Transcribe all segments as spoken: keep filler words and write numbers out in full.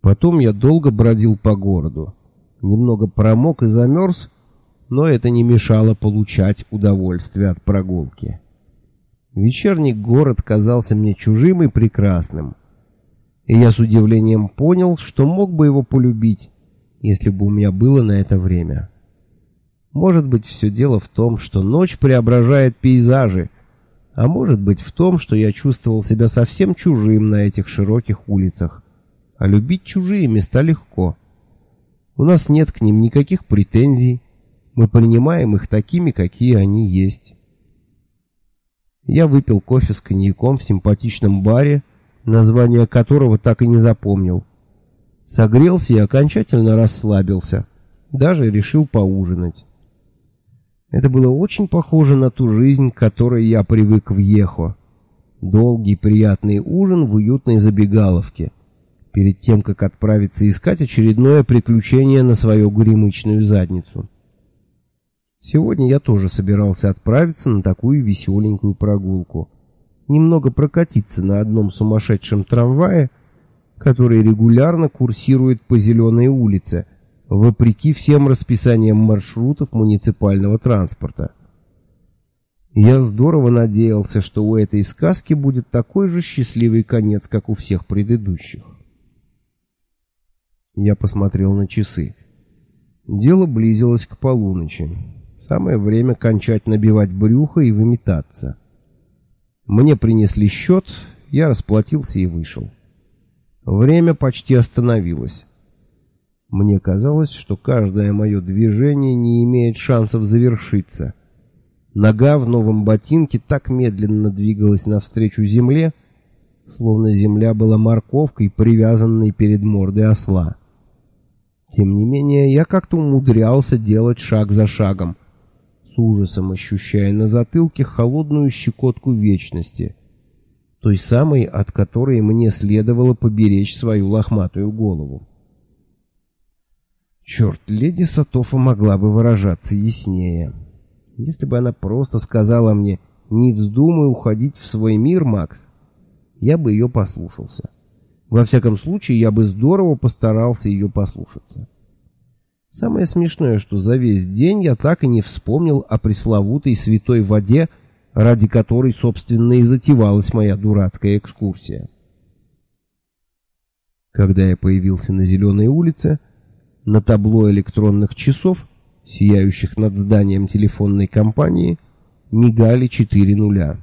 Потом я долго бродил по городу. Немного промок и замерз, но это не мешало получать удовольствие от прогулки. Вечерний город казался мне чужим и прекрасным. И я с удивлением понял, что мог бы его полюбить, если бы у меня было на это время. Может быть, все дело в том, что ночь преображает пейзажи, а может быть в том, что я чувствовал себя совсем чужим на этих широких улицах. А любить чужие места легко. У нас нет к ним никаких претензий, мы принимаем их такими, какие они есть. Я выпил кофе с коньяком в симпатичном баре, название которого так и не запомнил. Согрелся и окончательно расслабился, даже решил поужинать. Это было очень похоже на ту жизнь, к которой я привык в Ехо. Долгий приятный ужин в уютной забегаловке, перед тем, как отправиться искать очередное приключение на свою горемычную задницу. Сегодня я тоже собирался отправиться на такую веселенькую прогулку. Немного прокатиться на одном сумасшедшем трамвае, который регулярно курсирует по Зеленой улице, вопреки всем расписаниям маршрутов муниципального транспорта. Я здорово надеялся, что у этой сказки будет такой же счастливый конец, как у всех предыдущих. Я посмотрел на часы. Дело близилось к полуночи. Самое время кончать набивать брюхо и выметаться. Мне принесли счет, я расплатился и вышел. Время почти остановилось. Мне казалось, что каждое мое движение не имеет шансов завершиться. Нога в новом ботинке так медленно двигалась навстречу земле, словно земля была морковкой, привязанной перед мордой осла. Тем не менее, я как-то умудрялся делать шаг за шагом, с ужасом ощущая на затылке холодную щекотку вечности, той самой, от которой мне следовало поберечь свою лохматую голову. Черт, леди Сатофа могла бы выражаться яснее. Если бы она просто сказала мне: «Не вздумай уходить в свой мир, Макс», я бы ее послушался. Во всяком случае, я бы здорово постарался ее послушаться. Самое смешное, что за весь день я так и не вспомнил о пресловутой святой воде, ради которой, собственно, и затевалась моя дурацкая экскурсия. Когда я появился на Зеленой улице, на табло электронных часов, сияющих над зданием телефонной компании, мигали четыре нуля.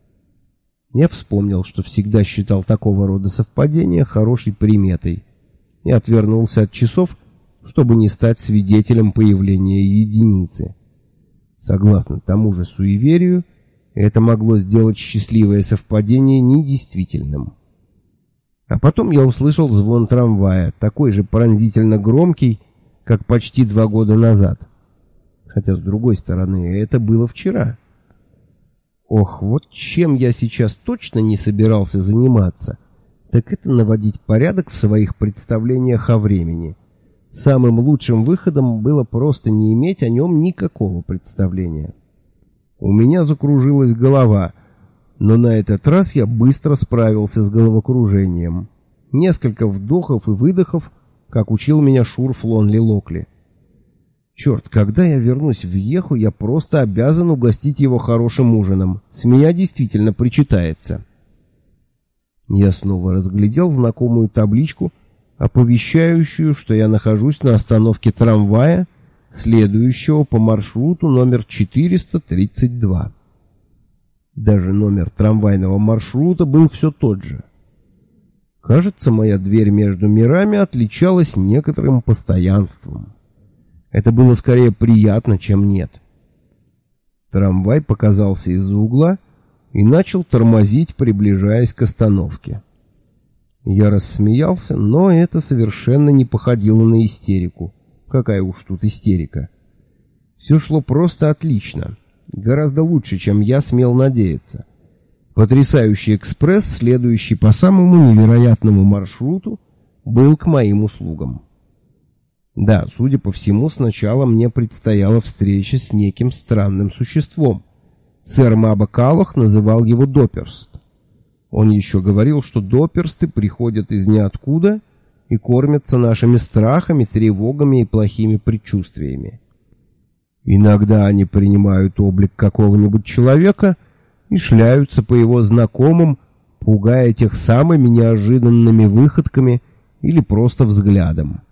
Я вспомнил, что всегда считал такого рода совпадения хорошей приметой, и отвернулся от часов, чтобы не стать свидетелем появления единицы. Согласно тому же суеверию, это могло сделать счастливое совпадение недействительным. А потом я услышал звон трамвая, такой же пронзительно громкий, как почти два года назад. Хотя, с другой стороны, это было вчера. Ох, вот чем я сейчас точно не собирался заниматься, так это наводить порядок в своих представлениях о времени. Самым лучшим выходом было просто не иметь о нем никакого представления. У меня закружилась голова, но на этот раз я быстро справился с головокружением. Несколько вдохов и выдохов, как учил меня Шур Флонли Локли. Черт, когда я вернусь в Еху, я просто обязан угостить его хорошим ужином. С меня действительно причитается. Я снова разглядел знакомую табличку, оповещающую, что я нахожусь на остановке трамвая, следующего по маршруту номер четыреста тридцать два. Даже номер трамвайного маршрута был все тот же. Кажется, моя дверь между мирами отличалась некоторым постоянством. Это было скорее приятно, чем нет. Трамвай показался из-за угла и начал тормозить, приближаясь к остановке. Я рассмеялся, но это совершенно не походило на истерику. Какая уж тут истерика. Все шло просто отлично. Гораздо лучше, чем я смел надеяться. Потрясающий экспресс, следующий по самому невероятному маршруту, был к моим услугам. Да, судя по всему, сначала мне предстояла встреча с неким странным существом. Сэр Маба Каллах называл его Доперст. Он еще говорил, что доперсты приходят из ниоткуда и кормятся нашими страхами, тревогами и плохими предчувствиями. Иногда они принимают облик какого-нибудь человека и шляются по его знакомым, пугая тех самыми неожиданными выходками или просто взглядом.